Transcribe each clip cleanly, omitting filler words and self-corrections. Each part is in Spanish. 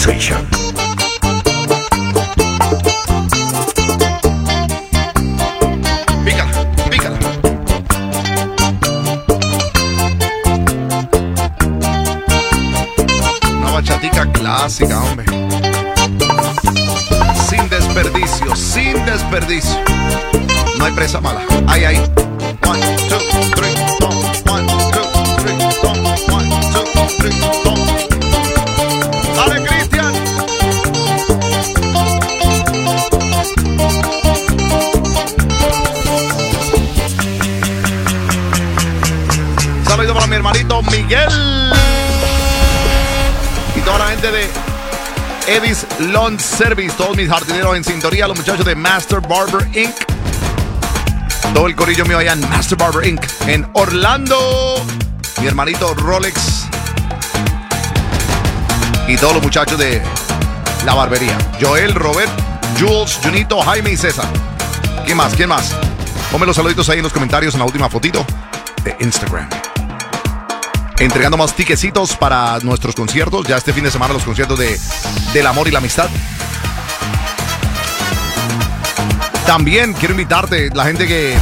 Sensation. Pícala. Una bachatica clásica, hombre. Sin desperdicio. No hay presa mala. Ay. 1, 2, 3, 1, 2, 3, 1, 2, 3, 1. Dale, Cristian. Saludos para mi hermanito Miguel y toda la gente de Eddie's Lawn Service, todos mis jardineros en sintonía, los muchachos de Master Barber Inc. Todo el corillo mío allá en Master Barber Inc. En Orlando, mi hermanito Rolex y todos los muchachos de la barbería. Joel, Robert, Jules, Junito, Jaime y César. ¿Quién más? Ponme los saluditos ahí en los comentarios en la última fotito de Instagram. Entregando más tiquecitos para nuestros conciertos. Ya este fin de semana los conciertos del amor y la amistad. También quiero invitarte, la gente que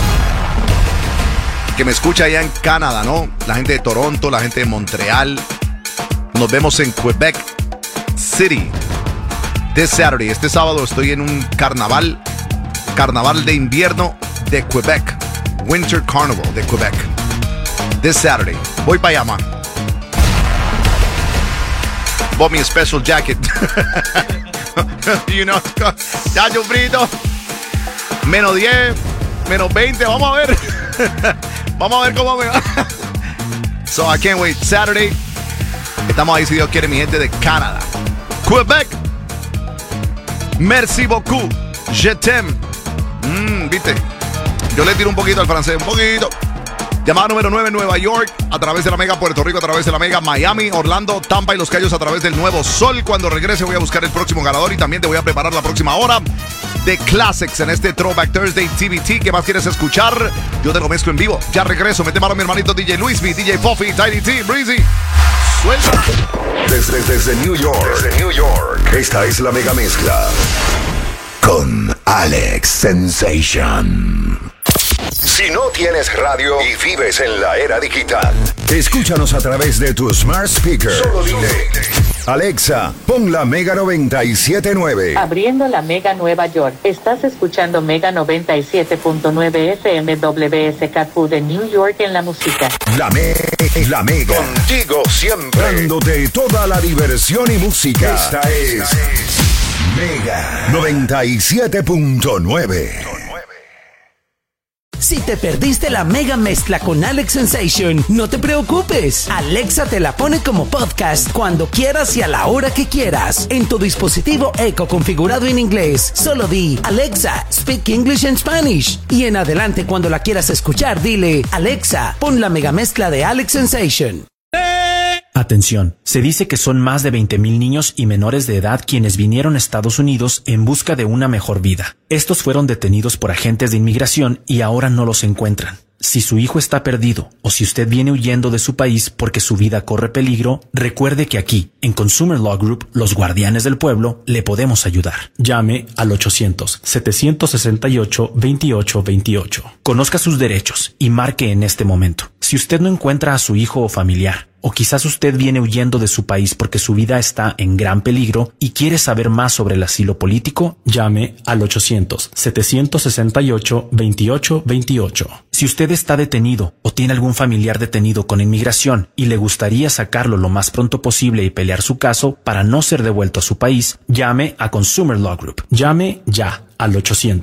me escucha allá en Canadá, ¿no? La gente de Toronto, la gente de Montreal. Nos vemos en Quebec City this Saturday. Este sábado estoy en un carnaval de invierno de Quebec. Winter Carnival de Quebec. This Saturday. Voy para allá, man. Bought me a special jacket. You know, ya yo frito. Menos 10, menos 20. Vamos a ver. Vamos a ver cómo me va. So I can't wait. Saturday. Estamos ahí, si Dios quiere, mi gente de Canadá. Quebec. Merci beaucoup. Je t'aime. ¿Viste? Yo le tiro un poquito al francés. Un poquito. Llamada número 9 en Nueva York, a través de la Mega, Puerto Rico a través de la Mega, Miami, Orlando, Tampa y Los Cayos a través del Nuevo Sol. Cuando regrese voy a buscar el próximo ganador y también te voy a preparar la próxima hora de Classics en este Throwback Thursday TBT. ¿Qué más quieres escuchar? Yo te lo mezclo en vivo. Ya regreso. Mete mano a mi hermanito DJ Luis, mi DJ Puffy, Tiny T, Breezy. Suelta. Desde New York. Esta es la Mega Mezcla con Alex Sensation. Si no tienes radio y vives en la era digital, escúchanos a través de tu smart speaker. Solo dile: Alexa, pon la Mega 97.9. Abriendo la Mega Nueva York. Estás escuchando Mega 97.9 FM WSKQ de New York en la música. La Mega. Contigo siempre. Dándote toda la diversión y música. Esta es Mega 97.9. Si te perdiste la Mega Mezcla con Alex Sensation, no te preocupes. Alexa te la pone como podcast cuando quieras y a la hora que quieras. En tu dispositivo Echo configurado en inglés, solo di: Alexa, speak English and Spanish. Y en adelante, cuando la quieras escuchar, dile: Alexa, pon la Mega Mezcla de Alex Sensation. Atención, se dice que son más de 20,000 niños y menores de edad quienes vinieron a Estados Unidos en busca de una mejor vida. Estos fueron detenidos por agentes de inmigración y ahora no los encuentran. Si su hijo está perdido o si usted viene huyendo de su país porque su vida corre peligro, recuerde que aquí, en Consumer Law Group, los guardianes del pueblo, le podemos ayudar. Llame al 800-768-2828. Conozca sus derechos y marque en este momento. Si usted no encuentra a su hijo o familiar, o quizás usted viene huyendo de su país porque su vida está en gran peligro y quiere saber más sobre el asilo político, llame al 800-768-2828. Si usted está detenido o tiene algún familiar detenido con inmigración y le gustaría sacarlo lo más pronto posible y pelear su caso para no ser devuelto a su país, llame a Consumer Law Group. Llame ya al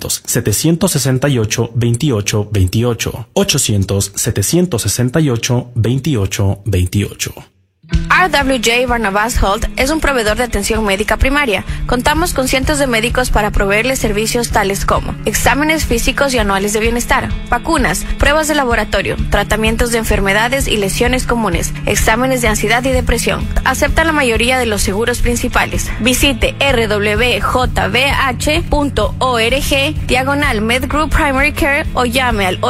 800-768-2828. 800-768-2828. RWJ Barnabas Health es un proveedor de atención médica primaria. Contamos con cientos de médicos para proveerles servicios tales como exámenes físicos y anuales de bienestar, vacunas, pruebas de laboratorio, tratamientos de enfermedades y lesiones comunes, exámenes de ansiedad y depresión. Acepta la mayoría de los seguros principales. Visite rwjbh.org/MedGroup Primary Care o llame al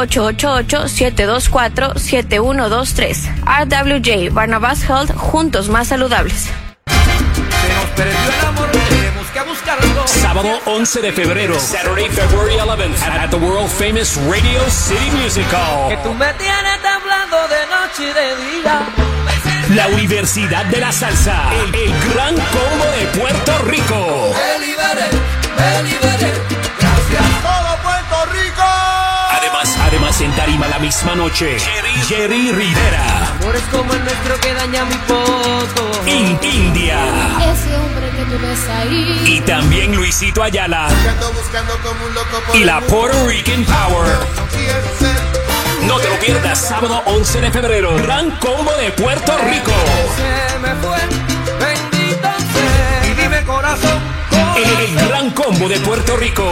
888-724-7123. RWJ Barnabas Health, juntos más saludables. Se nos perdió el amor, tenemos que buscarlo. Sábado 11 de febrero, Saturday, February 11th, at the world famous Radio City Music Hall. Que tú me tienes temblando de noche y de día. La Universidad de la Salsa, el gran combo de Puerto Rico. Me liberé, gracias todo Puerto Rico. Además en tarima la misma noche, Jerry Rivera. Amores como el nuestro que daña muy poco. India. Ese hombre que tú ves ahí. Y también Luisito Ayala. Buscando como un loco por y la Puerto Rican Power. No te lo pierdas, sábado 11 de febrero, gran combo de Puerto Rico. Se me fue, bendito sea. Y dime corazón. El gran combo de Puerto Rico.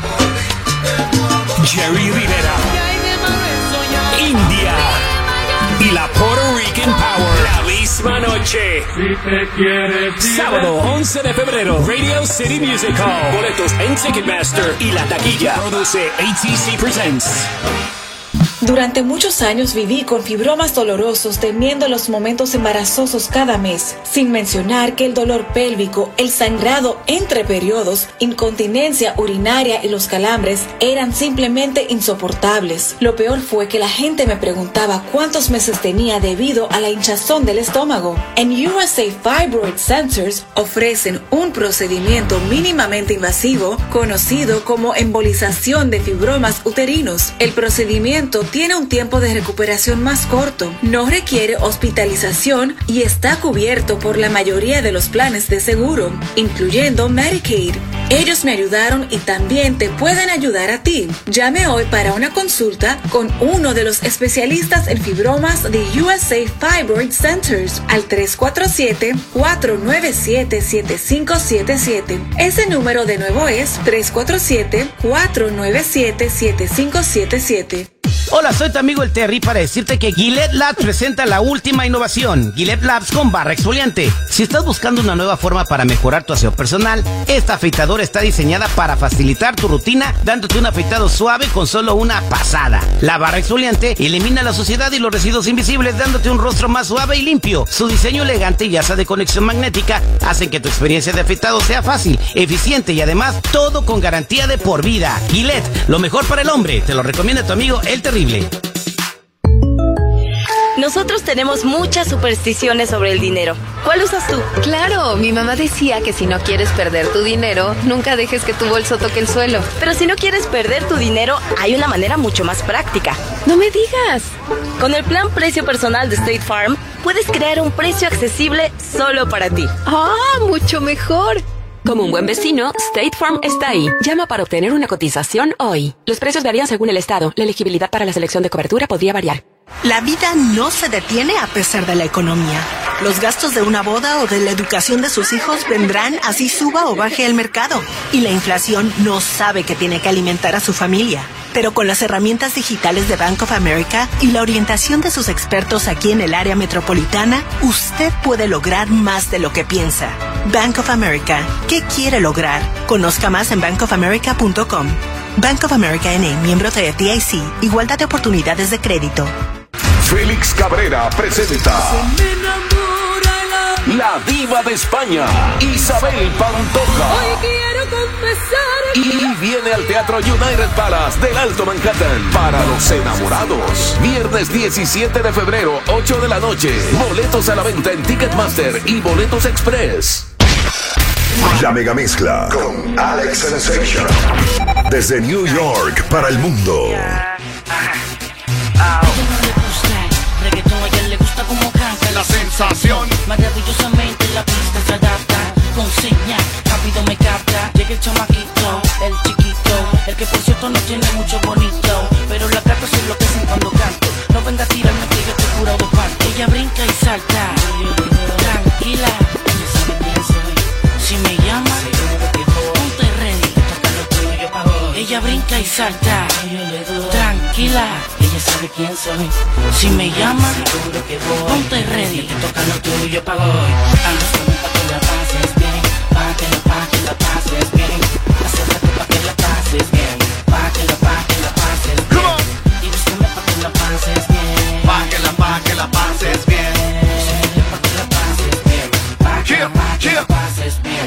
Jerry Rivera, India y la Puerto Rican Power. La misma noche. Sábado 11 de febrero, Radio City Music Hall. Boletos en Ticketmaster y La Taquilla. Produce ATC Presents. Durante muchos años viví con fibromas dolorosos temiendo los momentos embarazosos cada mes, sin mencionar que el dolor pélvico, el sangrado entre periodos, incontinencia urinaria y los calambres eran simplemente insoportables. Lo peor fue que la gente me preguntaba cuántos meses tenía debido a la hinchazón del estómago. En USA Fibroid Centers ofrecen un procedimiento mínimamente invasivo conocido como embolización de fibromas uterinos. El procedimiento tiene un tiempo de recuperación más corto, no requiere hospitalización y está cubierto por la mayoría de los planes de seguro, incluyendo Medicaid. Ellos me ayudaron y también te pueden ayudar a ti. Llame hoy para una consulta con uno de los especialistas en fibromas de USA Fibroid Centers al 347-497-7577. Ese número de nuevo es 347-497-7577. Hola, soy tu amigo el Terry para decirte que Gillette Labs presenta la última innovación, Gillette Labs con barra exfoliante. Si estás buscando una nueva forma para mejorar tu aseo personal, esta afeitadora está diseñada para facilitar tu rutina, dándote un afeitado suave con solo una pasada. La barra exfoliante elimina la suciedad y los residuos invisibles, dándote un rostro más suave y limpio. Su diseño elegante y asa de conexión magnética hacen que tu experiencia de afeitado sea fácil, eficiente y además todo con garantía de por vida. Gillette, lo mejor para el hombre. Te lo recomienda tu amigo el Terrible. Nosotros tenemos muchas supersticiones sobre el dinero. ¿Cuál usas tú? Claro, mi mamá decía que si no quieres perder tu dinero, nunca dejes que tu bolso toque el suelo. Pero si no quieres perder tu dinero, hay una manera mucho más práctica. ¡No me digas! Con el plan Precio Personal de State Farm, puedes crear un precio accesible solo para ti. ¡Ah, mucho mejor! Como un buen vecino, State Farm está ahí. Llama para obtener una cotización hoy. Los precios varían según el estado. La elegibilidad para la selección de cobertura podría variar. La vida no se detiene a pesar de la economía. Los gastos de una boda o de la educación de sus hijos vendrán así suba o baje el mercado. Y la inflación no sabe que tiene que alimentar a su familia. Pero con las herramientas digitales de Bank of America y la orientación de sus expertos aquí en el área metropolitana, usted puede lograr más de lo que piensa. Bank of America, ¿qué quiere lograr? Conozca más en bankofamerica.com. Bank of America N.A., miembro de FDIC, igualdad de oportunidades de crédito. Félix Cabrera presenta La diva de España, Isabel Pantoja. Hoy quiero confesar. Y viene al Teatro United Palace del Alto Manhattan para los enamorados. Viernes 17 de febrero, 8 de la noche. Boletos a la venta en Ticketmaster y Boletos Express. La mega mezcla con Alex Sensation. Desde New York para el mundo. Reggaetón, a ella le gusta como canta. La sensación. Maravillosamente la pista se adapta. Con señas, rápido me capta. Llega el chamaquito, el chiquito. El que por cierto no tiene mucho bonito. Pero las gatas se enloquecen cuando canto. No venga a tirarme que yo te curo de parto. Ella brinca y salta. Tranquila, ella sabe quién soy. Si me llama, ponte ready. Toca lo tuyo pa' hoy. Ella brinca y salta. Tranquila, ella sabe quién soy. Si me llama, ponte ready. Te toca lo tuyo pa' hoy. Hazlo pa' que la pases bien. Pa' que la pases bien. Acércate pa' que la pases bien. Pa' que la pases bien. Y búscame pa' que la pases bien. Pa' que la pases bien. Pa' que la pases bien. Pa' que la pases bien.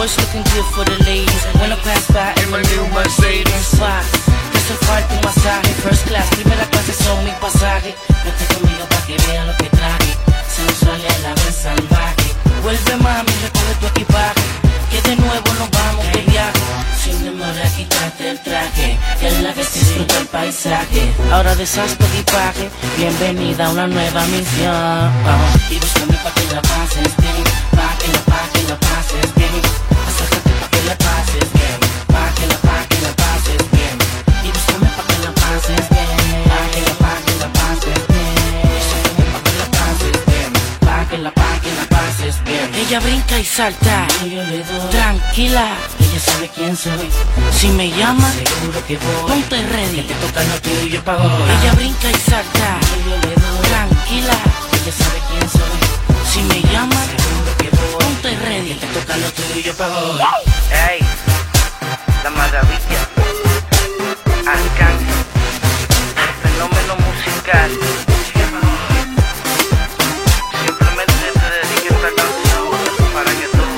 boys looking good for the ladies. When I pass by in my new Mercedes. Why? Te hace falta un masaje. First class, primera clase son mi pasaje. Vete conmigo pa' que vea lo que traje. Sensual y a la vez salvaje. Vuelve mami, recoge tu equipaje. Que de nuevo nos vamos de viaje. Sin demora, quítate el traje. Que a la vez disfruta el paisaje. Ahora deshaz tu equipaje. Bienvenida a una nueva misión. Y búscame pa' que la pases bien. Pa' que la pases bien. Acércate pa' que la pases bien. Pa' que la pases bien. Y búscame pa' que la pases bien. Pa' que la pases bien. Acércate pa' que la pases bien. Pa' que la pases bien. Ella brinca y salta. Y yo le doy. Tranquila. Ella sabe quién soy. Si me llama, seguro que voy. Ponte ready. Que te toca lo tuyo y yo pago. Ella brinca y salta. Y yo le doy. Tranquila. Ella sabe quién soy. Si me llama, seguro que voy. Ponte ready. Que te toca lo tuyo y yo pago. Ey, la maravilla. Arcángel. El fenómeno musical. Simplemente te dedico esta canción para que tú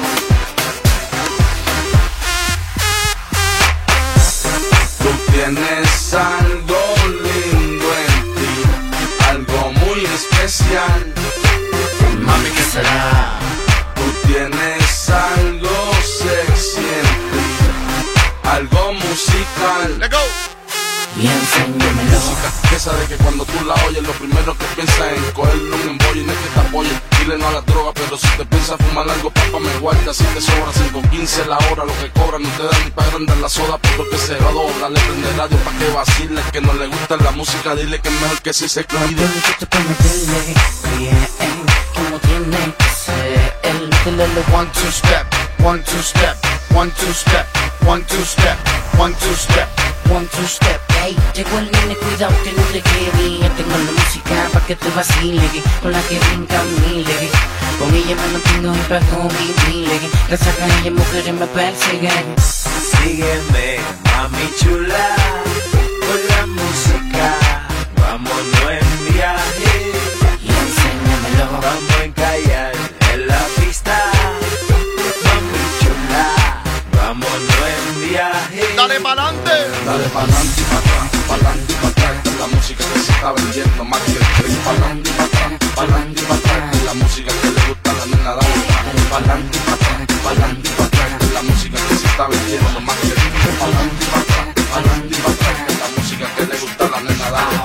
tienes algo lindo en ti, algo muy especial. Mami, ¿qué será? Tú tienes algo sexy en ti, algo musical. Let's go. Y enséñamelo. Esa de que cuando tú la oyes lo primero que piensas es cogerle un embollo y no es que te apoye. Dile no a la droga, pero si te piensas fumar algo, papá me guarda. Si te sobra 5.15 la hora, lo que cobran no te dan ni para agrandar la soda, porque se va a doblar. Le prende radio pa' que vacile, que no le gusta la música, dile que es mejor que si se clave. Dile que te meterle bien, como tiene que ser. Dile 1, 2 step, 1, 2 step, 1, 2 step, 1, 2 step, 1, 2 step, 1, 2 step. Ey, llegó el nene, cuidado que no te quede. Ya tengo la música pa' que te vacile, con la que brinca mile. Con ella me mantengo y pago mile. Gracias a ella mujeres me persiguen. Sígueme, mami chula, con la música. Vámonos en viaje y enséñamelo. Vamos a encallar en la pista. Mami chula, vámonos en viaje. Dale pa'lante. Dale pa'lante y pa' atrás, pa'lante y pa' atrás. La música que se está vendiendo más que el tren. Pa'lante y pa' atrás, pa'lante y pa' atrás. La música que le gusta a la nena, dale pa'lante y pa' atrás, pa'lante y pa' atrás. La música que se está vendiendo más que el tren. Pa'lante y pa' atrás, pa'lante y pa' atrás. La música que le gusta a la nena, dale.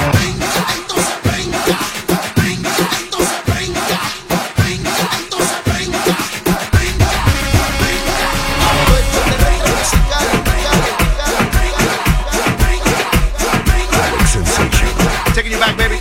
Taking you back, baby.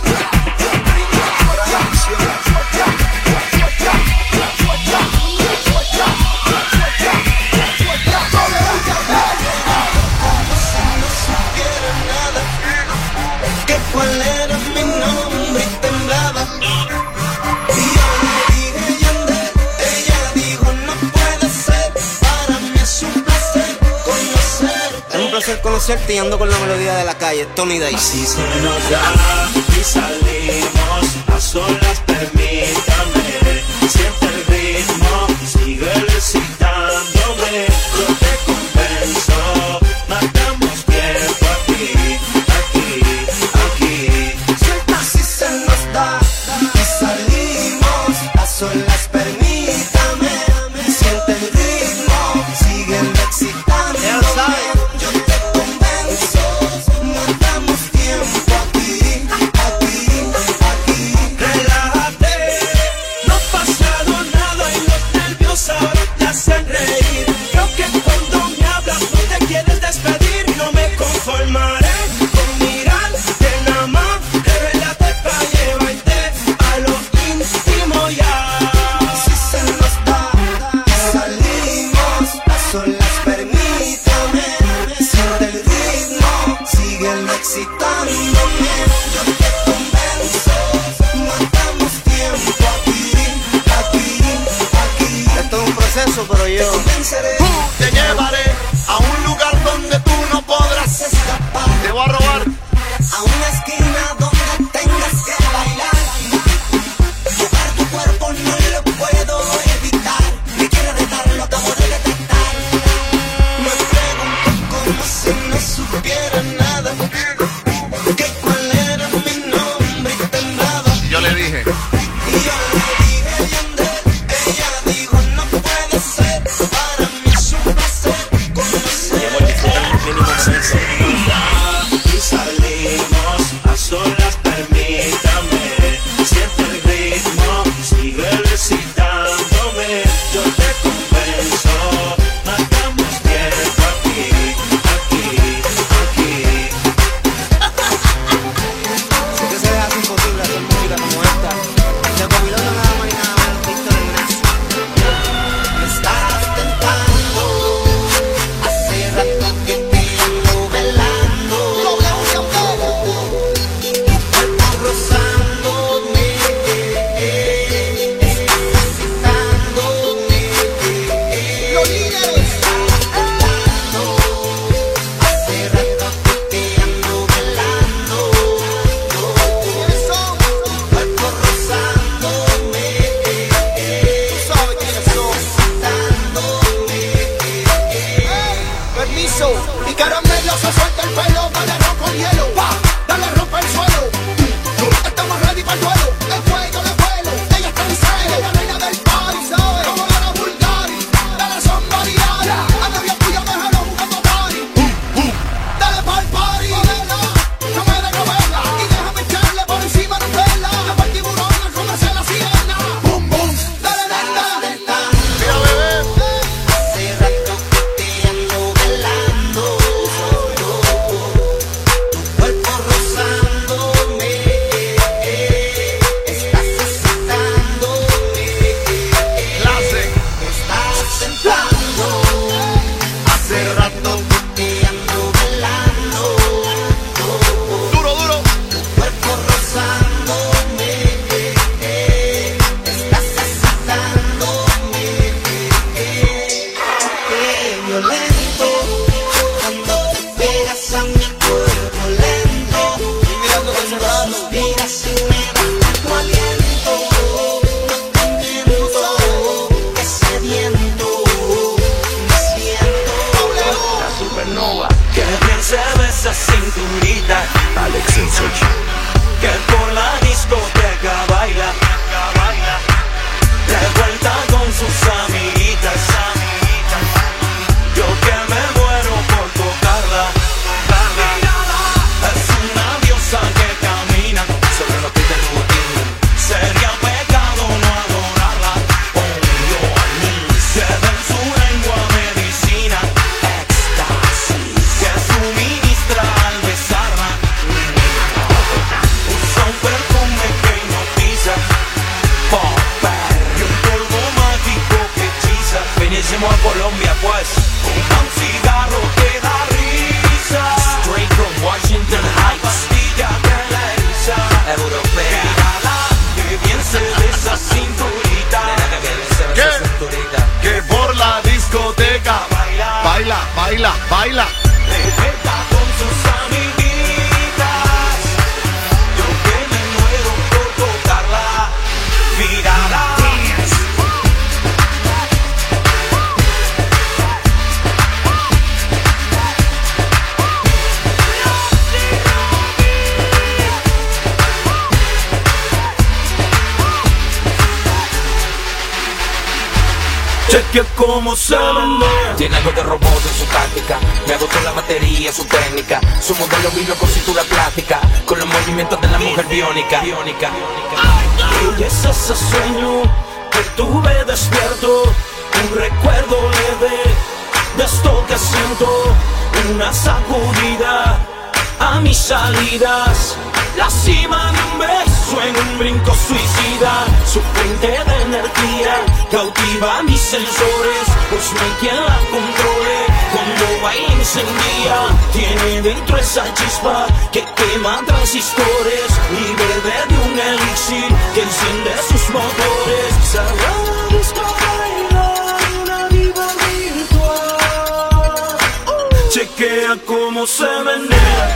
Que cuál era mi nombre y temblaba. Y yo le dije Yandel, ella dijo no puede ser. Para mí es un placer conocerte. Es un placer conocerte y ando con la melodía de la calle, Tony Day. Si se nos da y salimos a solas, permítame. Siente el ritmo, sigue recitándome. Yo te convenzo, matamos tiempo aquí, aquí, aquí. Siempre así se nos da y salimos a solas, permítame. Siente el ritmo, sigue excitándome. Yo te convenzo, matamos tiempo aquí, aquí, aquí. Relájate, no ha pasado nada y los nervios ahora te hacen reír. Creo que cuando me hablas no te quieres despedir. No me conformaré con mirarte nada más. Revélate pa' llevarte a lo íntimo ya. Si se nos da y salimos a solas, permítame. Siente el ritmo, sigue excitándome. Yo te convenzo, matamos tiempo aquí, aquí, aquí. Esto es un proceso, pero yo Te llevaré a un lugar donde tú no podrás escapar. Te voy a robar a una esquina donde tengas que bailar. Tocar tu cuerpo no lo puedo evitar. Me quiere dejar los tambores de Cheque cómo se menea. Tiene algo de robot en su táctica. Me agotó la batería, su técnica. Su modelo vino con cintura plástica, con los movimientos de la mujer biónica. Y es ese sueño que tuve despierto, un recuerdo leve de esto que siento, una sacudida a mis salidas, la cima de un beso en un brinco suicida, su fuente de energía cautiva mis sensores, pues no hay quien la controle, cuando baila incendia, tiene dentro esa chispa que quema transistores y bebe de un elixir que enciende sus motores. Sagrada disco baila una diva virtual. Chequea cómo se menea.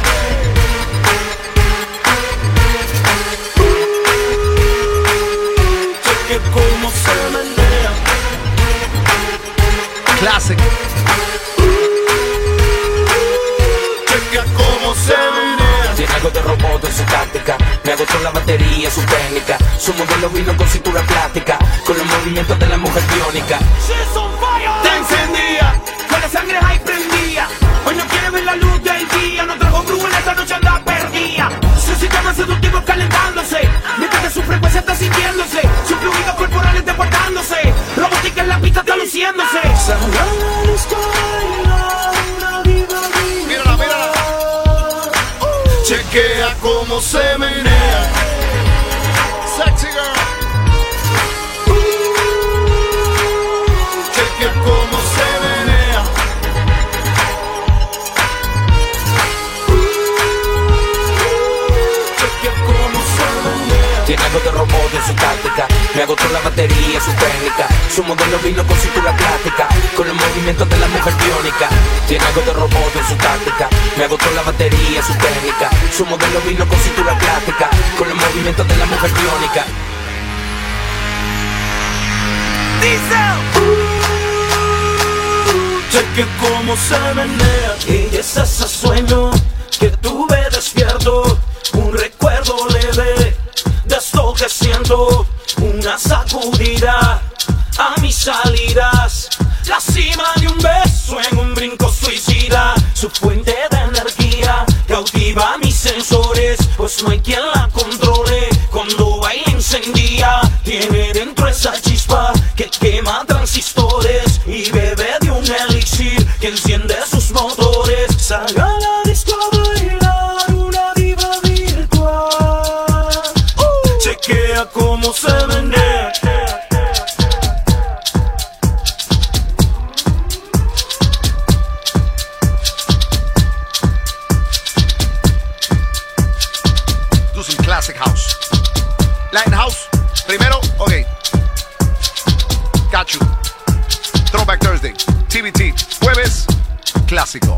Chequea cómo se menea. Classic. Chequea cómo se menea. Tiene algo de robot en su táctica. Me agotó la batería, su técnica. Su modelo vino con cintura plástica, con los movimientos de la mujer biónica. Te encendía, con la sangre ahí prendía. Hoy no quiere ver la luz del día. No trajo brújula, esta noche anda perdida. Su sistema seductivo calentándose, mientras que su frecuencia está sintiéndose, sus fluidos corporales deportándose, robótica en la pista está luciéndose. Mírala, mírala. Chequea cómo se menea. Sexy girl. Chequea cómo se menea. Chequea cómo se menea. Tiene algo de robot en su táctica. Me agotó la batería, su técnica. Su modelo vino con cintura plástica, con los movimientos de la mujer biónica. Tiene algo de robot en su táctica. Me agotó la batería, su técnica. Su modelo vino con cintura plástica, con los movimientos de la mujer biónica. Cheque cómo se menea. Y es ese sueño que tuve despierto, un recuerdo leve de esto que siento, una sacudida a mis salidas, la cima de un beso en un brinco suicida, su fuente de energía cautiva mis sensores, pues no hay quien la controle, cuando baila incendia, tiene dentro esa chispa que quema transistores y bebe de un elixir que enciende sus motores. Salga a la disco a bailar una diva virtual. Chequea cómo se menea. Do some classic house. Latin house. Primero, ok. Got you. Throwback Thursday. TBT. Jueves, clásico.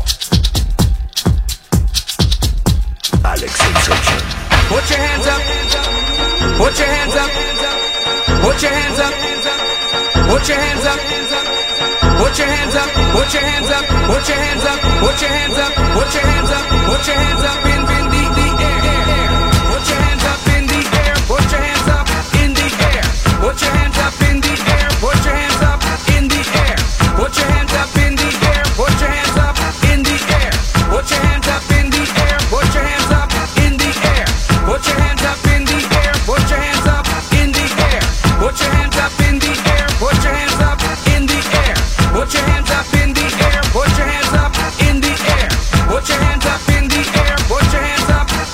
Alex Sensation. Put your hands up. Put your hands up. Put your hands up. Put your hands up. Put your hands up. Put your hands up. Put your hands up. Put your hands up. Put your hands up. Put your hands up in the air. Put your hands up in the air. Put your hands up in the air. Put your hands up in the air. Put your hands up in the air. Put your hands up in the air. Put your hands up in the air. Put your hands up in the air. Put your hands up in the air. Put your hands up in the air. Put your hands up in the air. Put your hands up in the air. Put your hands up in the air. Put your hands up in the air. Put your hands up in the air. Put your hands up in the air. Put your hands up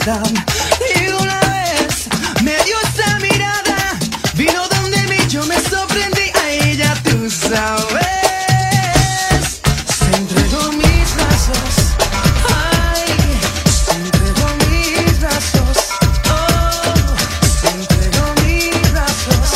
downtown. Y una vez me dio esa mirada, vino donde mí, yo me sorprendí a ella, tú sabes. Se entregó mis brazos, ay, se entregó mis brazos, oh, se entregó mis brazos.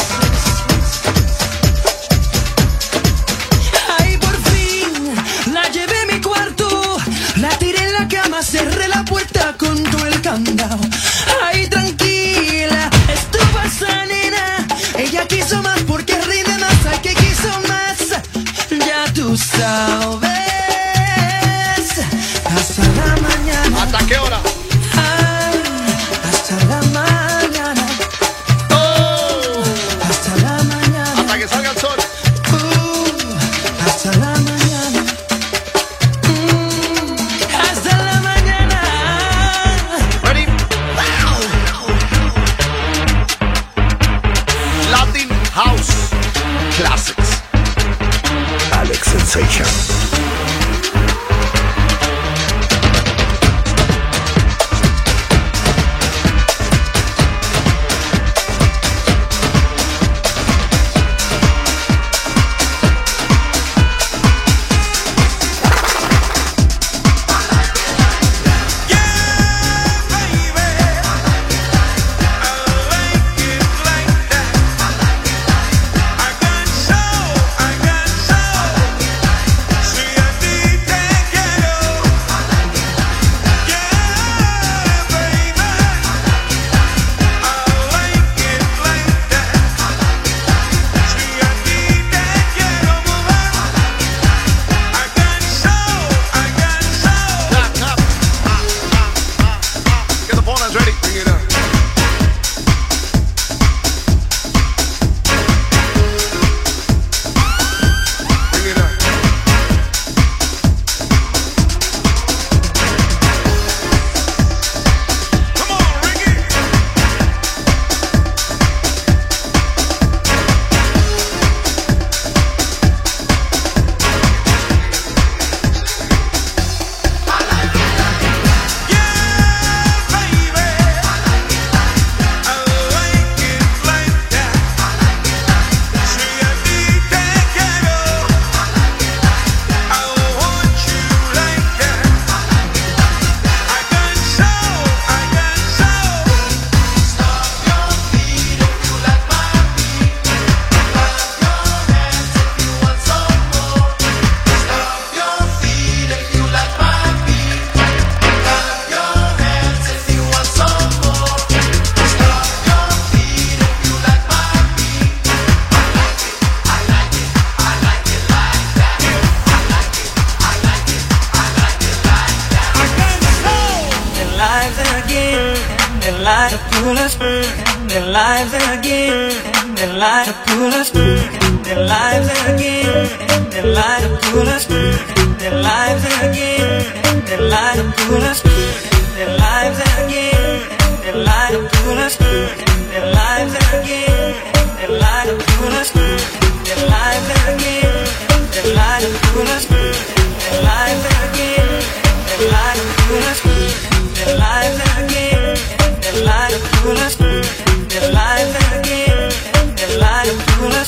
Ay, por fin la llevé a mi cuarto, la tiré en la cama, cerré la puerta con todo el candado. Ay, tranquila, estuvo esa nena, ella quiso más porque rinde más, ay, que quiso más, ya tú sabes. Hasta la mañana. ¿Hasta qué hora? Ay, hasta la mañana. Oh, hasta la mañana. Hasta que salga el sol. Hasta la mañana. Hasta la mañana. Ready? Latin House Classics. Alex Sensation. Get the opponents ready. Bring it up. Bring it up. Come on, Ricky. Their lives to pull us, their lives again, their lives to pull us, their lives again, their lives to pull us, their lives again, their lives to pull us, their lives again, their lives to pull us, their lives again, their lives to pull us, their lives again, their lives to pull us, their lives again, their lives to pull us, their lives again. Their lives pull us, their lives again, their lives pull us.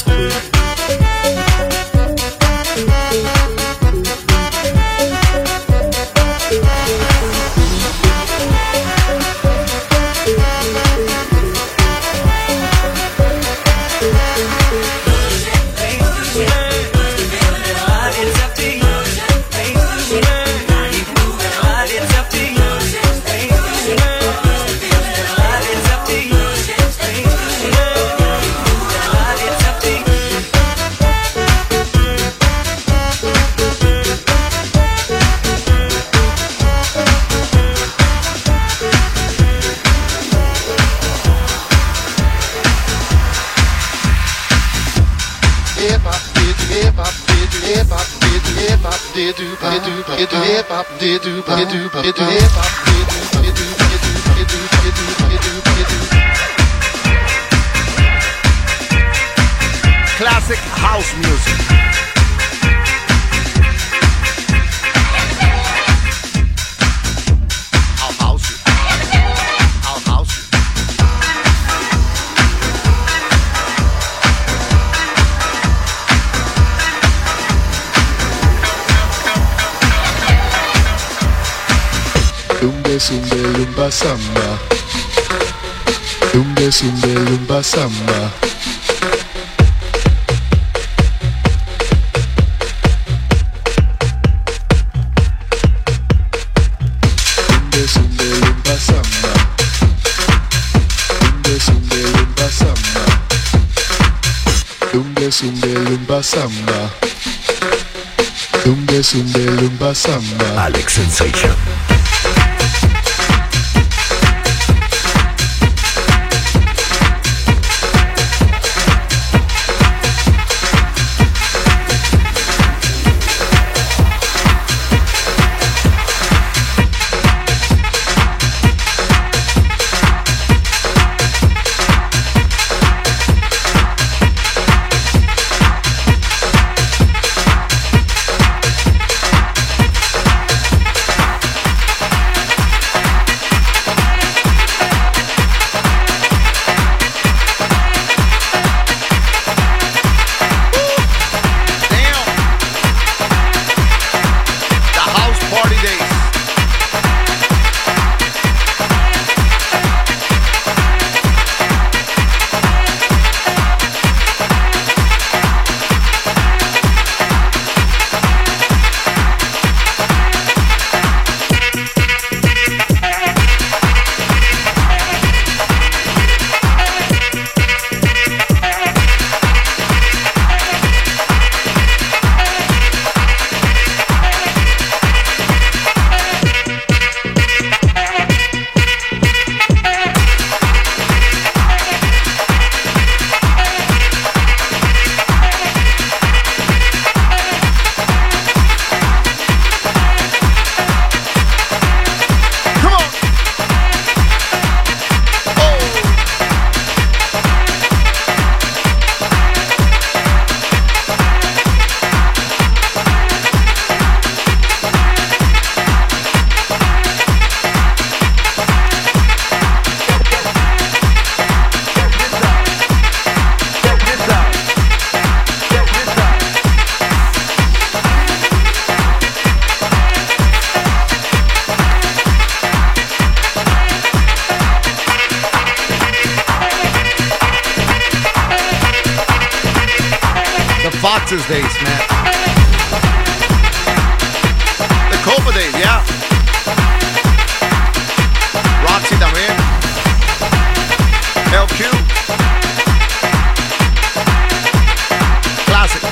Classic house music. I'll house you. Zumbe, zumbe, lumba, samba. Zumbe, zumbe, lumba, samba. Zumbe, zumbe, lumba, samba. Zumbe, zumbe, lumba, samba. Zumbe, zumbe, lumba, samba. Zumbe, zumbe, lumba, samba. Alex Sensation. Fox's days, man. The Copa days, yeah. Roxy también. LQ. Classic.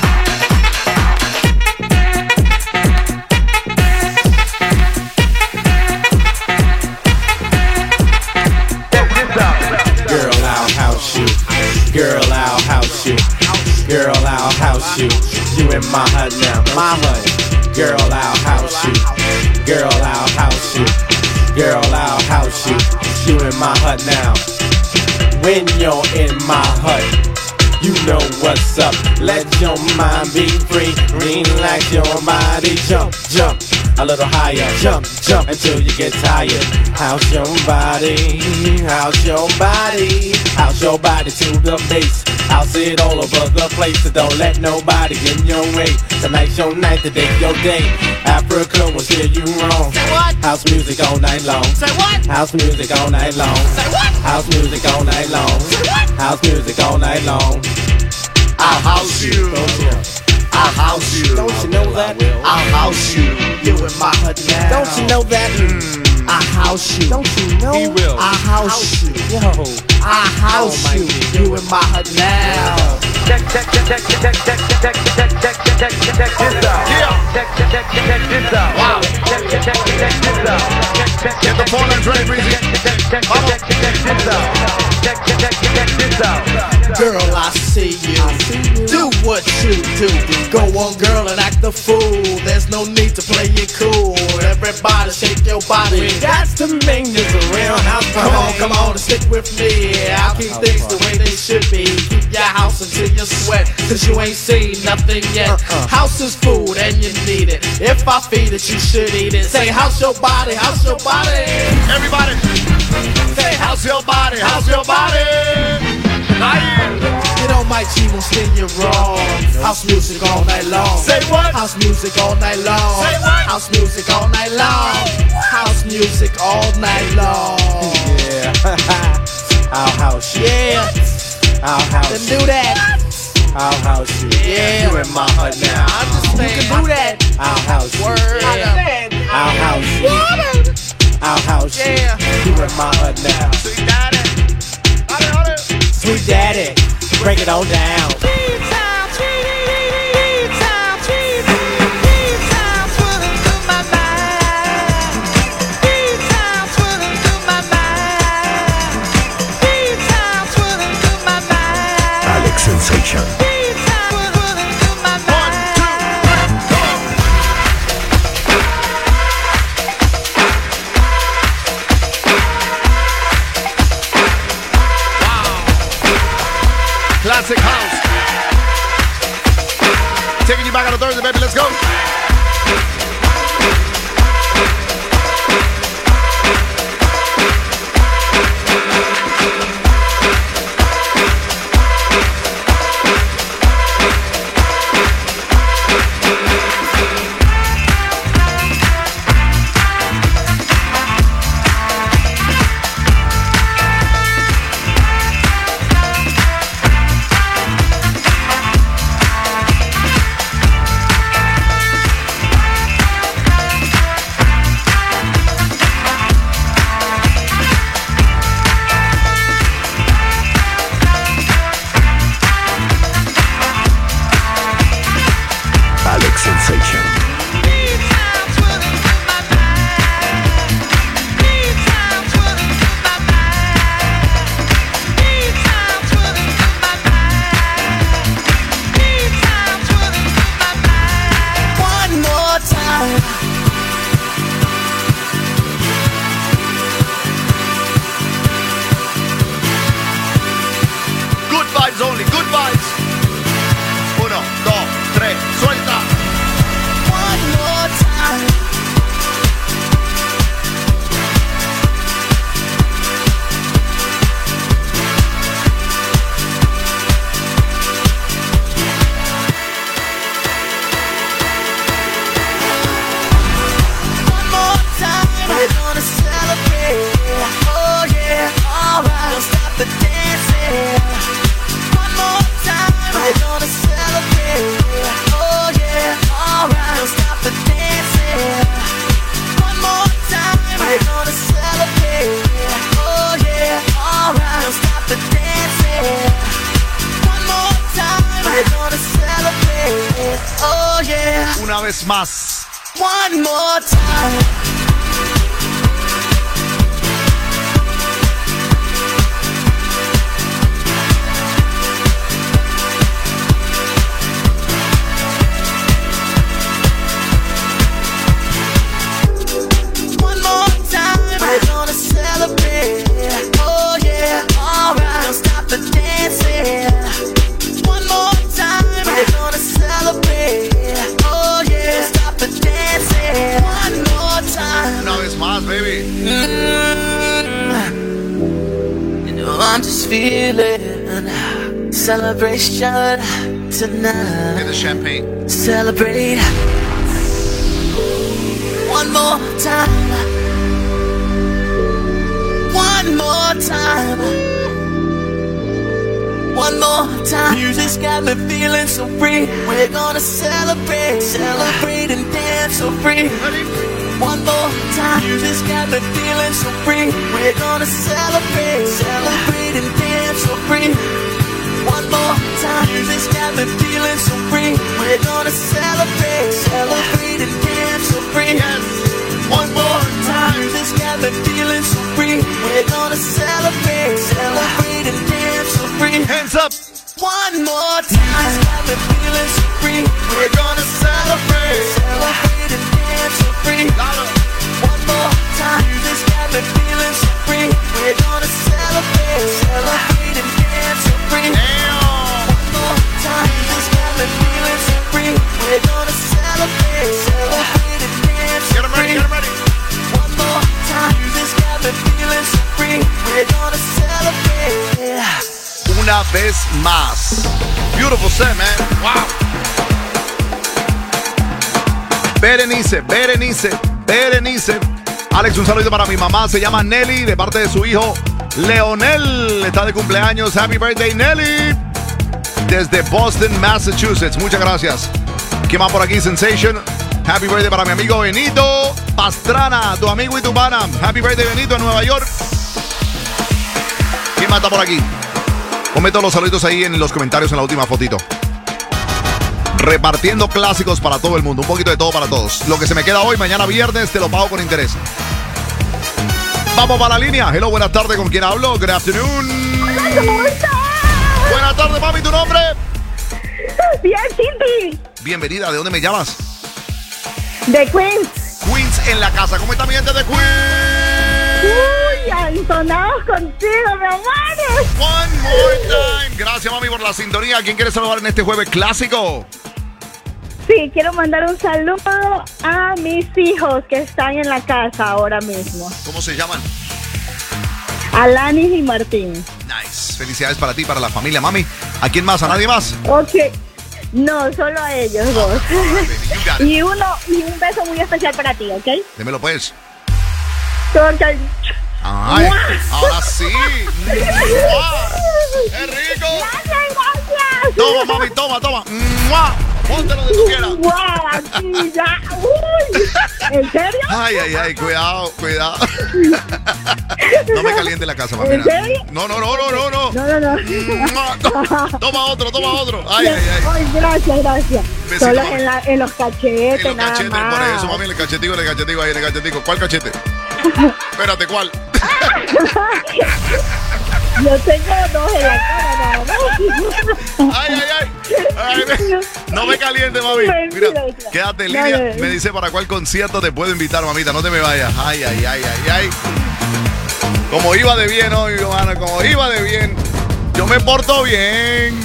Girl, I'll house you. Girl, I'll house you. Girl, I'll house you. You in my hut now, my hut. Girl, I'll house you. Girl, I'll house you. Girl, I'll house you. You in my hut now. When you're in my hut, you know what's up. Let your mind be free. Relax your body. Jump, jump. A little higher, jump, jump until you get tired. House your body, house your body, house your body to the base. House it all over the place, so don't let nobody get in your way. Tonight's your night, today's your day. Africa will steer you wrong. Say what? House music all night long. Say what? House music all night long. Say what? House music all night long. Say what? House music all night long. I'll house you. I'll house you. Don't you know that? I'll house you. You in my hut now. Don't you know that? I'll house you. Don't you know? He will. I'll house you. Yo. I'll house you. You in my hut now. Check this out. Yeah. Check this out. Wow. Check this out. Get the phone and ready, Breezy. Check this out. Girl, I see you. Do what you do. Go on, girl, and act the fool. There's no need to play it cool. Everybody shake your body. We got to make this a real house party. Come on, and stick with me. I'll keep things the way they should be. Keep your house until you sweat, cause you ain't seen nothing yet. House is food and you need it. If I feed it, you should eat it. Say house your body, house your body. Everybody, say house your body, house your body. Get on my G, won't steer you wrong. House music all night long. Say what? House music all night long. Say what? House music all night long. house music all night long. Yeah. Our house shit. Yeah. Our house Then shit. do that. Our house shit. Yeah. You in my hood now. You can do that. Our house shit. Yeah. Our house shit. Our house shit. You in my hood now. Sweet daddy, break it on down. Alex Sensation. Classic house. Taking you back on a Thursday, baby. Let's go. Alex Sensation. One more time. Good vibes only, good vibes. 1, 2, 3, suelta. One more time. One more time. We're gonna celebrate. Oh yeah, alright. Don't stop the dancing. One more time. We're gonna celebrate. Oh yeah, alright. Don't stop the dancing. One more time. We're gonna celebrate. Oh yeah, alright. Don't stop the dancing. One more time. We're gonna celebrate. Oh yeah. Una vez más. One more time. One more time. We're gonna celebrate. Oh yeah, alright. Don't stop the dancing. One more time. We're gonna celebrate. Oh yeah, don't stop the dancing. One more time. Una vez más, baby. You know I'm just feeling celebration tonight. Get the champagne. Celebrate. One more time. One more time. One more time. Music's got me feeling so free. We're gonna celebrate, celebrate and dance so free. One more time. Music's got me feeling so free. We're gonna celebrate, celebrate and dance so free. One more time. Music's got me feeling so free. We're gonna celebrate, celebrate and dance so free. One more time. Music's got me feeling so free. We're gonna celebrate, celebrate and dance so free. Hands up. One more time. Music's got me feeling so free. We're gonna celebrate, celebrate and dance so free. One more time. Music's got me feeling so free. We're gonna celebrate, celebrate and dance so free. One more time. Music's got me feeling so free. We're gonna celebrate, celebrate and dance so free. Get 'em ready. One more time. Music's got me feeling so free. We're gonna celebrate. Una vez más. Beautiful set, man. Wow. Berenice. Alex, un saludo para mi mamá, se llama Nelly, de parte de su hijo Leonel. Está de cumpleaños. Happy birthday, Nelly. Desde Boston, Massachusetts. Muchas gracias. ¿Quién más por aquí? Sensation. Happy birthday para mi amigo Benito Pastrana, tu amigo y tu pana. Happy birthday, Benito, en Nueva York. ¿Quién más está por aquí? Ponme todos los saluditos ahí en los comentarios en la última fotito. Repartiendo clásicos para todo el mundo. Un poquito de todo para todos. Lo que se me queda hoy, mañana viernes, te lo pago con interés. Vamos para la línea. Hello, buenas tardes. ¿Con quién hablo? Good afternoon. ¿Cómo estás? Buenas tardes, mami. ¿Tu nombre? Bien, Cindy. Bienvenida. ¿De dónde me llamas? De Queens. Queens en la casa. ¿Cómo está mi gente de Queens? Uy, entonados contigo, mi amor. One more time. Gracias, mami, por la sintonía. ¿Quién quiere saludar en este jueves clásico? Sí, quiero mandar un saludo a mis hijos que están en la casa ahora mismo. ¿Cómo se llaman? Alanis y Martín. Nice. Felicidades para ti y para la familia, mami. ¿A quién más? ¿A nadie más? Ok. No, solo a ellos dos. Y un beso muy especial para ti, ¿ok? Démelo pues. Porque... Ay, ahora sí. ¡Qué rico! Gracias. Toma, mami, toma. Póntelo donde tú quieras. Aquí ya. Uy. ¿En serio? Ay, cuidado. No me caliente la casa, mami. ¿En serio? No. No. Toma otro. Ay. Ay, gracias. Besito, solo mami. en los cachetes, En los nada cachetes, más. por eso, mami, el cachetico. ¿Cuál cachete? Espérate, ¿cuál? Yo tengo dos en la cara, nada más. Ay. No me caliente, mami. Mira, quédate en línea. Dale. Me dice para cuál concierto te puedo invitar, mamita. No te me vayas. Ay. Como iba de bien hoy, hermano. Como iba de bien. Yo me porto bien.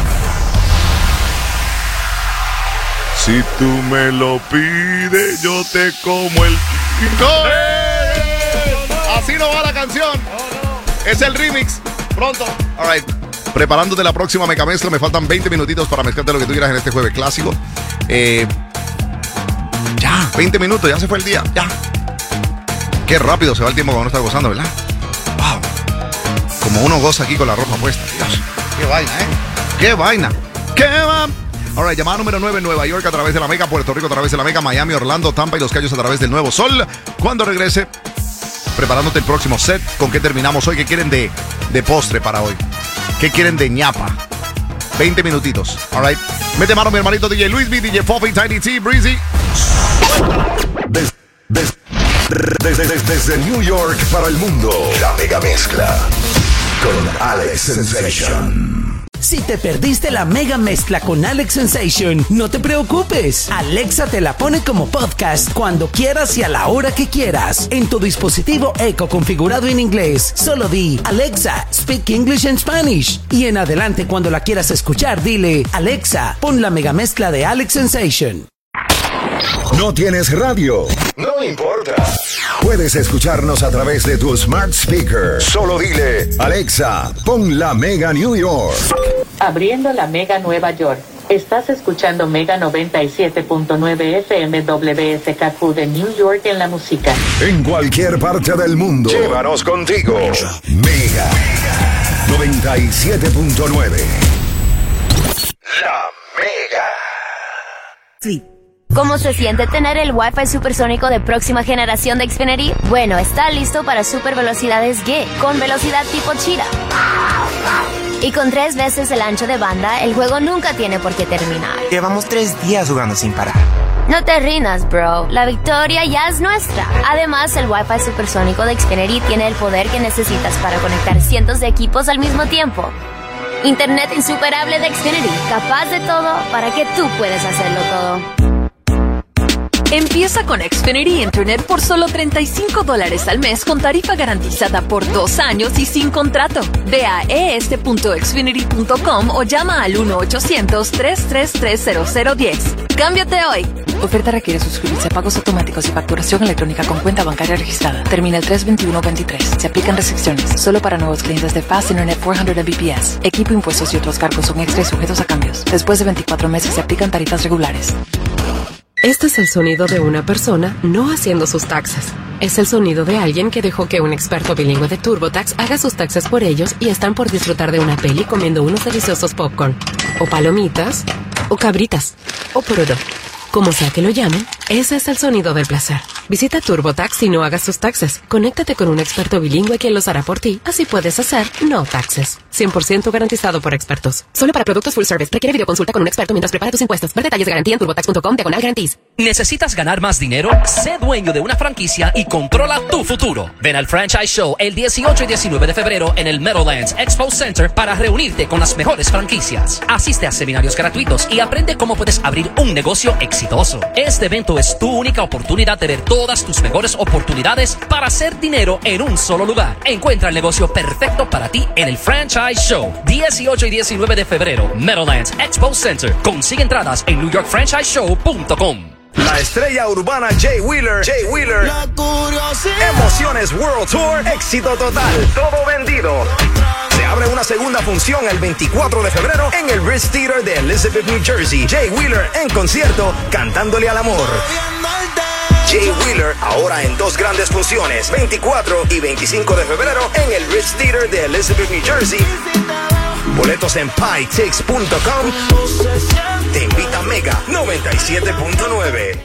Si tú me lo pides, yo te como el... Así no va la canción. Es el remix. Pronto. All right. Preparándote la próxima mega mezcla. Me faltan 20 minutitos para mezclarte lo que tú quieras en este jueves clásico. Ya, 20 minutos. Ya se fue el día. Ya. Qué rápido se va el tiempo cuando uno está gozando, ¿verdad? Wow. Como uno goza aquí con la ropa puesta. Dios. Qué vaina, ¿eh? Qué vaina. ¿Qué va? All right, llamada número 9 en Nueva York a través de la Mega, Puerto Rico a través de la Mega, Miami, Orlando, Tampa y Los Cayos a través del Nuevo Sol. Cuando regrese, preparándote el próximo set. ¿Con qué terminamos hoy? ¿Qué quieren de postre para hoy? ¿Qué quieren de ñapa? 20 minutitos, all right. Mete mano mi hermanito DJ Luis B, DJ Fofy, Tiny T, Breezy. Desde New York para el mundo, la mega mezcla con Alex Sensation. Si te perdiste la mega mezcla con Alex Sensation, no te preocupes. Alexa te la pone como podcast cuando quieras y a la hora que quieras. En tu dispositivo Echo configurado en inglés, solo di Alexa, speak English and Spanish. Y en adelante cuando la quieras escuchar, dile Alexa, pon la mega mezcla de Alex Sensation. ¿No tienes radio? No importa. Puedes escucharnos a través de tu smart speaker. Solo dile, Alexa, pon la Mega New York. Abriendo la Mega Nueva York. Estás escuchando Mega 97.9 FM WSKQ de New York en la música. En cualquier parte del mundo. Llévanos contigo. Mega 97.9. La Mega. Sí. ¿Cómo se siente tener el Wi-Fi supersónico de próxima generación de Xfinity? Bueno, está listo para super velocidades G, con velocidad tipo Cheetah. Y con 3 veces el ancho de banda, el juego nunca tiene por qué terminar. Llevamos 3 días jugando sin parar. No te rindas, bro. La victoria ya es nuestra. Además, el Wi-Fi supersónico de Xfinity tiene el poder que necesitas para conectar cientos de equipos al mismo tiempo. Internet insuperable de Xfinity, capaz de todo para que tú puedas hacerlo todo. Empieza con Xfinity Internet por solo $35 al mes con tarifa garantizada por 2 años y sin contrato. Ve a es.xfinity.com o llama al 1-800-333-0010. ¡Cámbiate hoy! Oferta requiere suscribirse a pagos automáticos y facturación electrónica con cuenta bancaria registrada. Termina el 3/21/23. Se aplican restricciones. Solo para nuevos clientes de Fast Internet 400 Mbps. Equipo, impuestos y otros cargos son extra y sujetos a cambios. Después de 24 meses se aplican tarifas regulares. Este es el sonido de una persona no haciendo sus taxes. Es el sonido de alguien que dejó que un experto bilingüe de TurboTax haga sus taxes por ellos y están por disfrutar de una peli comiendo unos deliciosos popcorn, o palomitas, o cabritas, o poroto. Como sea que lo llamen, ese es el sonido del placer. Visita TurboTax y no hagas tus taxes. Conéctate con un experto bilingüe quien los hará por ti. Así puedes hacer no taxes. 100% garantizado por expertos. Solo para productos full service. Requiere videoconsulta con un experto mientras prepara tus impuestos. Ver detalles de garantía en turbotax.com/guarantees. ¿Necesitas ganar más dinero? Sé dueño de una franquicia y controla tu futuro. Ven al Franchise Show el 18 y 19 de febrero en el Meadowlands Expo Center para reunirte con las mejores franquicias. Asiste a seminarios gratuitos y aprende cómo puedes abrir un negocio exitoso. Este evento es tu única oportunidad de ver todas tus mejores oportunidades para hacer dinero en un solo lugar. Encuentra el negocio perfecto para ti en el Franchise Show. 18 y 19 de febrero, Meadowlands Expo Center. Consigue entradas en NewYorkFranchiseShow.com. La estrella urbana Jay Wheeler. Emociones World Tour, éxito total, todo vendido. Se abre una segunda función el 24 de febrero en el Ritz Theater de Elizabeth, New Jersey. Jay Wheeler en concierto, cantándole al amor. Jay Wheeler ahora en dos grandes funciones, 24 y 25 de febrero en el Ritz Theater de Elizabeth, New Jersey. Boletos en PyTix.com. Te invita Mega 97.9.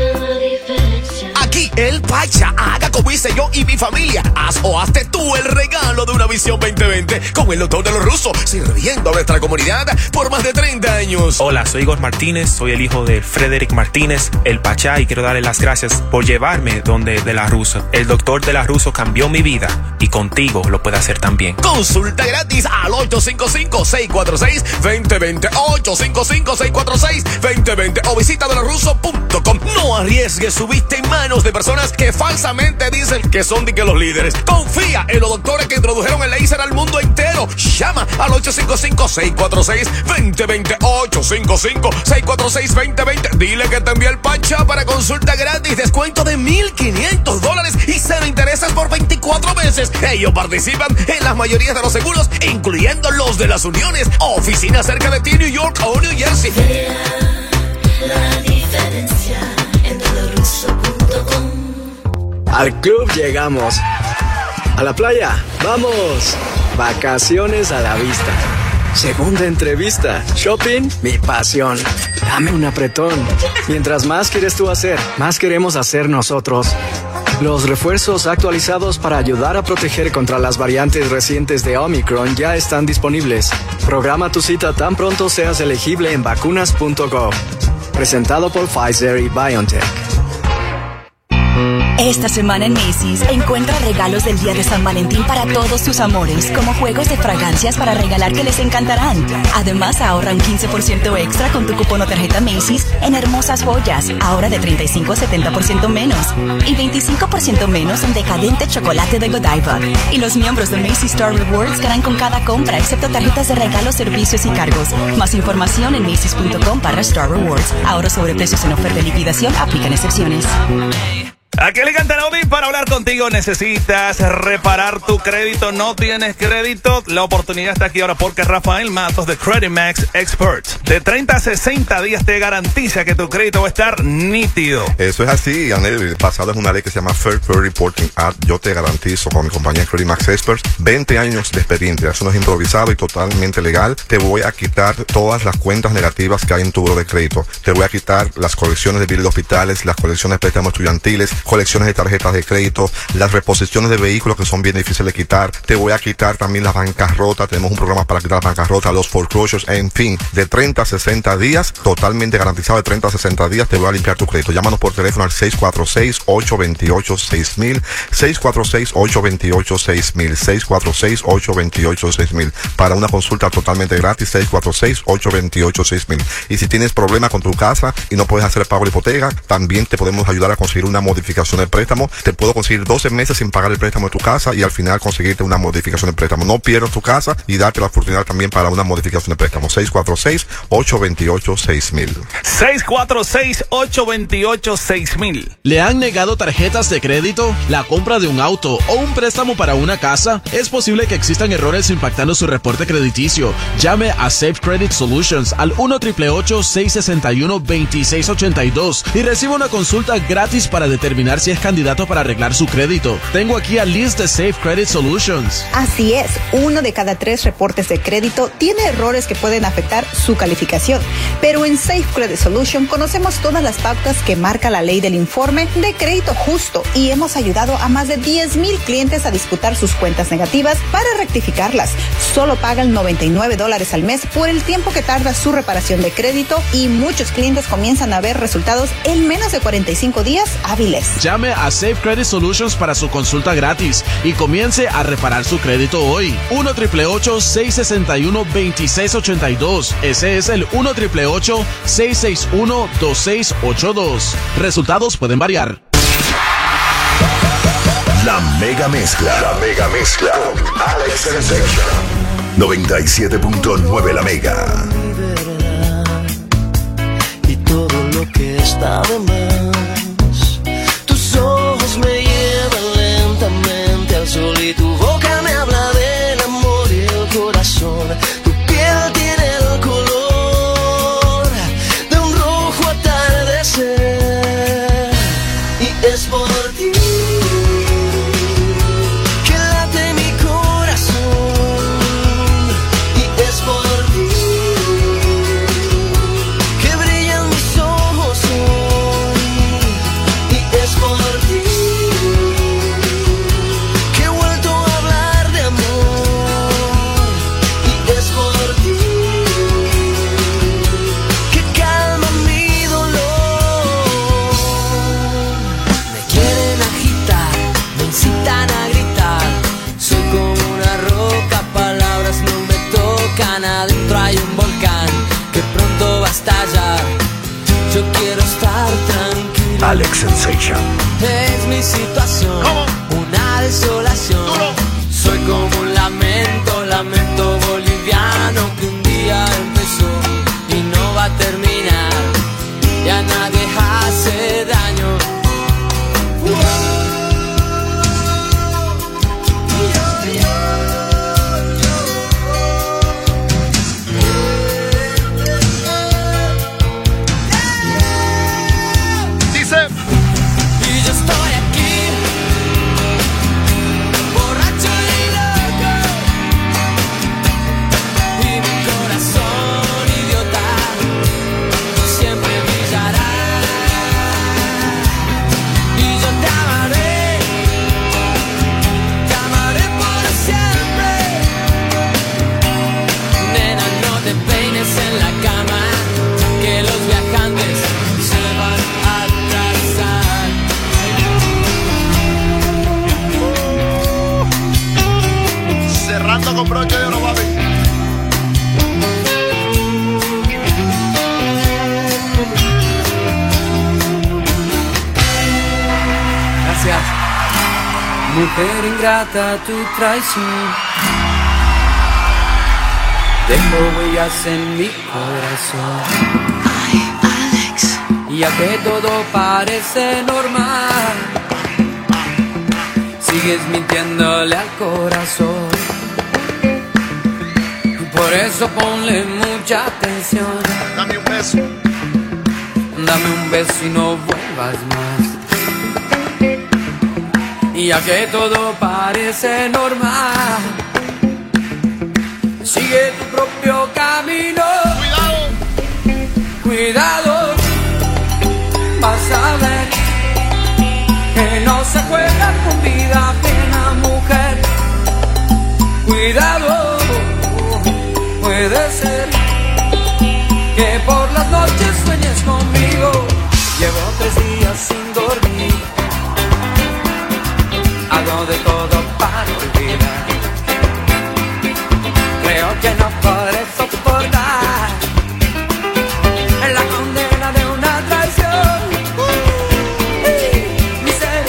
Aquí el Pacha, haga como hice yo y mi familia. Haz o hazte tú el regalo de una visión 2020 con el doctor de los rusos, sirviendo a nuestra comunidad por más de 30 años. Hola, soy Igor Martínez, soy el hijo de Frederick Martínez, el Pachá, y quiero darle las gracias por llevarme donde De La Russo. El doctor De La Russo cambió mi vida y contigo lo puede hacer también. Consulta gratis al 855-646-2020, 855-646-2020 o visita delarrusso.com. No arriesgues su vista en manos de personas que falsamente dicen que son de que los líderes. Confía en los doctores que introdujeron el láser al mundo entero. Llama al 855-646-2020, 855-646-2020. Dile que te envía el Pacha para consulta gratis, descuento de $1,500 y cero intereses por 24 meses. Ellos participan en las mayorías de los seguros, incluyendo los de las uniones. Oficina cerca de ti, New York o New Jersey. La diferencia en delarrusso.com. Al club llegamos. A la playa, vamos. Vacaciones a la vista. Segunda entrevista. Shopping, mi pasión. Dame un apretón. Mientras más quieres tú hacer, más queremos hacer nosotros. Los refuerzos actualizados para ayudar a proteger contra las variantes recientes de Omicron ya están disponibles. Programa tu cita tan pronto seas elegible en vacunas.gov. Presentado por Pfizer y BioNTech. Esta semana en Macy's encuentra regalos del Día de San Valentín para todos tus amores, como juegos de fragancias para regalar que les encantarán. Además, ahorra un 15% extra con tu cupón o tarjeta Macy's en hermosas joyas, ahora de 35 a 70% menos, y 25% menos en decadente chocolate de Godiva. Y los miembros de Macy's Star Rewards ganan con cada compra, excepto tarjetas de regalos, servicios y cargos. Más información en Macy's.com/Star Rewards. Ahora sobre precios en oferta de liquidación, aplican excepciones. ¿A qué le cantan Audi? Para hablar contigo necesitas reparar tu crédito. ¿No tienes crédito? La oportunidad está aquí ahora porque Rafael Matos de Credit Max Expert de 30 a 60 días te garantiza que tu crédito va a estar nítido. Eso es así, Anel. Basado en una ley que se llama Fair Credit Reporting Act, yo te garantizo con mi compañía Credit Max Expert 20 años de experiencia. Eso no es improvisado y totalmente legal. Te voy a quitar todas las cuentas negativas que hay en tu buro de crédito. Te voy a quitar las colecciones de biles de hospitales, las colecciones de préstamos estudiantiles, colecciones de tarjetas de crédito, las reposiciones de vehículos que son bien difíciles de quitar. Te voy a quitar también las bancarrotas. Tenemos un programa para quitar las bancarrotas, los foreclosures, en fin, de 30 a 60 días, totalmente garantizado. De 30 a 60 días te voy a limpiar tu crédito. Llámanos por teléfono al 646-828-6000, 646-828-6000, 646-828-6000 para una consulta totalmente gratis, 646-828-6000. Y si tienes problemas con tu casa y no puedes hacer el pago de hipoteca, también te podemos ayudar a conseguir una modificación modificación del préstamo. Te puedo conseguir 12 meses sin pagar el préstamo de tu casa y al final conseguirte una modificación de préstamo. No pierdas tu casa y darte la oportunidad también para una modificación de préstamo. 646-828-6000. 646-828-6000. ¿Le han negado tarjetas de crédito, la compra de un auto o un préstamo para una casa? Es posible que existan errores impactando su reporte crediticio. Llame a Safe Credit Solutions al 1-888-661-2682 y reciba una consulta gratis para determinar si es candidato para arreglar su crédito. Tengo aquí a Liz de Safe Credit Solutions. Así es, 1 de cada 3 reportes de crédito tiene errores que pueden afectar su calificación. Pero en Safe Credit Solution conocemos todas las pautas que marca la ley del informe de crédito justo y hemos ayudado a más de 10,000 clientes a disputar sus cuentas negativas para rectificarlas. Solo pagan $99 al mes por el tiempo que tarda su reparación de crédito y muchos clientes comienzan a ver resultados en menos de 45 días hábiles. Llame a Safe Credit Solutions para su consulta gratis y comience a reparar su crédito hoy. 1-888-661-2682. Ese es el 1-888-661-2682. Resultados pueden variar. La mega mezcla. La mega mezcla. Con Alex Sensation. 97.9 La Mega. Y todo lo que está de más. Tus ojos me llevan lentamente al sol y tu boca me habla del amor y el corazón. Tu piel tiene el color de un rojo atardecer y es por ti que late mi corazón y es por ti que brillan mis ojos hoy y es por ti que he vuelto a hablar de amor y es por ti que calma mi dolor. Me quieren agitar, me incitan a gritar. Soy como una roca, palabras no me tocan. Adentro hay un volcán que pronto va a estallar. Yo quiero estar tranquilo. Alex Sensation. Es mi situación, una desolación. Soy como un lamento, lamento boliviano que un día empezó y no va a terminar. Ya nadie hace daño. Dice. Y yo estoy aquí, borracho y loco, y mi corazón idiota siempre brillará. Y yo te amaré por siempre. Nena, no te peines en la cama, que los viajantes se van a atrasar. Cerrando con broche de oro, papi. Gracias. Mujer ingrata, tu traición dejó huellas en mi corazón. Ay, Alex. Ya que todo parece normal, sigues mintiéndole al corazón. Y por eso ponle mucha atención. Dame un beso. Dame un beso y no vuelvas más. Y ya que todo parece normal, sigue tu propio camino. Cuidado. Cuidado, vas a ver que no se juega con vida ajena, mujer. Cuidado, puede ser que por las noches sueñes conmigo. Llevo 3 días sin dormir, hago de todo para olvidar. Creo que no podré soportar la condena de una traición. Mi ser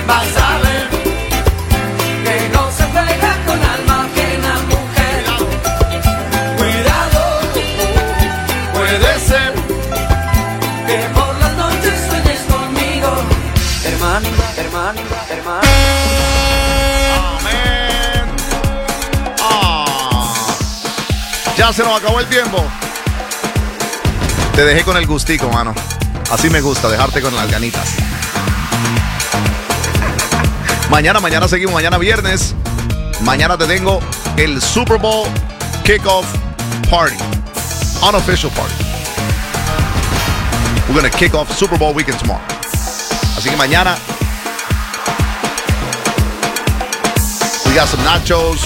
vas a ver que no se juega con alma ajena, mujer. Cuidado, puede ser que por las noches sueñes conmigo, hermanita, hermanita, hermanita. Ya se nos acabó el tiempo. Te dejé con el gustico, mano. Así me gusta, dejarte con las ganitas. Mañana seguimos, mañana viernes. Mañana te tengo el Super Bowl Kickoff Party. Unofficial party. We're gonna kick off Super Bowl weekend tomorrow. Así que mañana we got some nachos.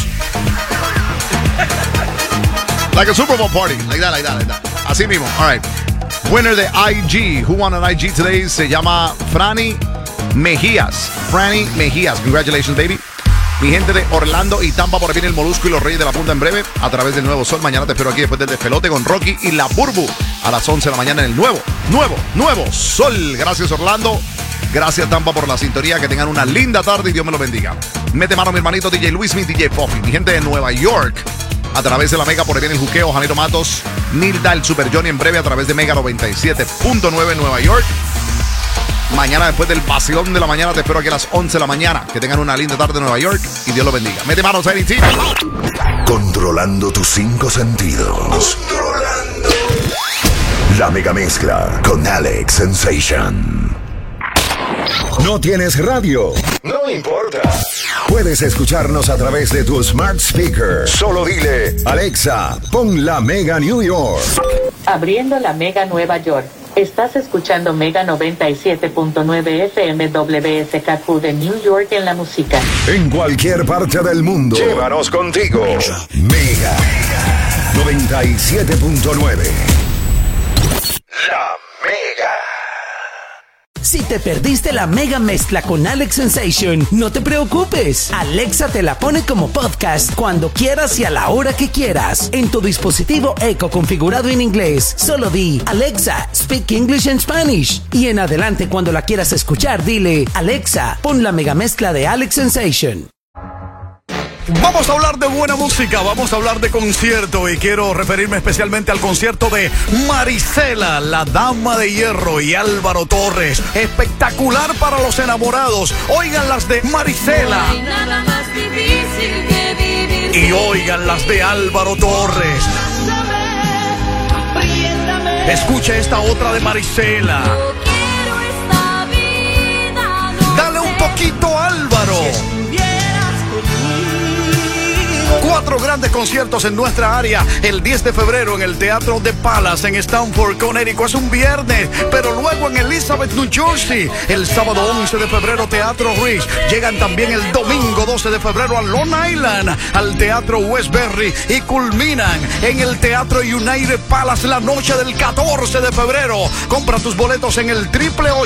Like a Super Bowl party. Like that. Así mismo. All right. Winner de IG. Who won an IG today? Se llama Franny Mejías. Franny Mejías. Congratulations, baby. Mi gente de Orlando y Tampa, por ahí viene el Molusco y los Reyes de la Punta en breve a través del Nuevo Sol. Mañana te espero aquí después del despelote con Rocky y la Burbu a las 11 de la mañana en el Nuevo Sol. Gracias, Orlando. Gracias, Tampa, por la sintonía. Que tengan una linda tarde y Dios me lo bendiga. Mete mano mi hermanito DJ Luis, mi DJ Poppy. Mi gente de Nueva York a través de la Mega, por ahí viene el Juqueo, Janeiro Matos, Nilda, el Super Johnny en breve a través de Mega 97.9 en Nueva York. Mañana después del vacilón de la mañana te espero aquí a las 11 de la mañana. Que tengan una linda tarde en Nueva York y Dios los bendiga. Mete manos, Tiny. Controlando tus 5 sentidos. La mega mezcla con Alex Sensation. ¿No tienes radio? No importa. Puedes escucharnos a través de tu smart speaker. Solo dile, Alexa, pon la Mega New York. Abriendo la Mega Nueva York. Estás escuchando Mega 97.9 FM WSKQ de New York en la música. En cualquier parte del mundo. Llévanos contigo. Mega 97.9. La Mega. Si te perdiste la mega mezcla con Alex Sensation, no te preocupes. Alexa te la pone como podcast cuando quieras y a la hora que quieras. En tu dispositivo Echo configurado en inglés, solo di Alexa, speak English and Spanish. Y en adelante cuando la quieras escuchar, dile Alexa, pon la mega mezcla de Alex Sensation. Vamos a hablar de buena música, vamos a hablar de concierto y quiero referirme especialmente al concierto de Marisela, la Dama de Hierro, y Álvaro Torres. Espectacular para los enamorados. Oigan las de Marisela. No hay nada más difícil que vivir. Y oigan las de Álvaro Torres. Escucha esta otra de Marisela. Dale un poquito, Álvaro. 4 grandes conciertos en nuestra área. El 10 de febrero en el Teatro The Palace en Stamford, Connecticut. Es un viernes, pero luego en Elizabeth, New Jersey. El sábado 11 de febrero, Teatro Rich. Llegan también el domingo 12 de febrero a Long Island, al Teatro Westbury. Y culminan en el Teatro United Palace la noche del 14 de febrero. Compra tus boletos en el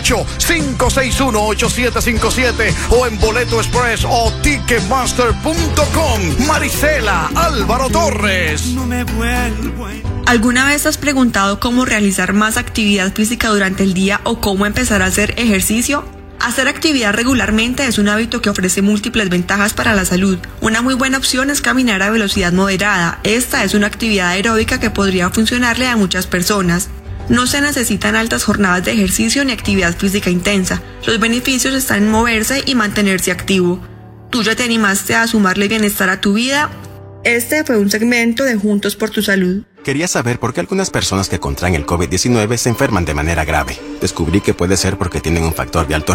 888-561-8757 o en Boleto Express o Ticketmaster.com. Marisela, Álvaro Torres. ¿Alguna vez has preguntado cómo realizar más actividad física durante el día o cómo empezar a hacer ejercicio? Hacer actividad regularmente es un hábito que ofrece múltiples ventajas para la salud. Una muy buena opción es caminar a velocidad moderada. Esta es una actividad aeróbica que podría funcionarle a muchas personas. No se necesitan altas jornadas de ejercicio ni actividad física intensa. Los beneficios están en moverse y mantenerse activo. ¿Tú ya te animaste a sumarle bienestar a tu vida? Este fue un segmento de Juntos por tu Salud. Quería saber por qué algunas personas que contraen el COVID-19 se enferman de manera grave. Descubrí que puede ser porque tienen un factor de alto